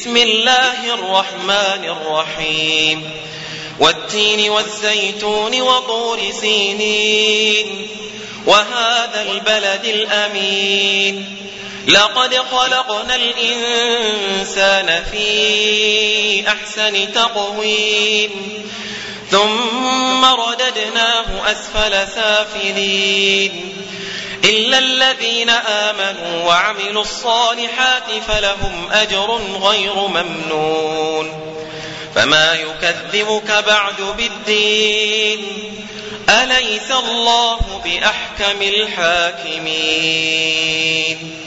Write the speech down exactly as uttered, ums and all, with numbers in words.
بسم الله الرحمن الرحيم والتين والزيتون وطور سينين وهذا البلد الأمين لقد خلقنا الإنسان في أحسن تقويم ثم رددناه أسفل سافلين إلا الذين آمنوا وعملوا الصالحات فلهم أجر غير ممنون فما يكذبك بعد بالدين أليس الله بأحكم الحاكمين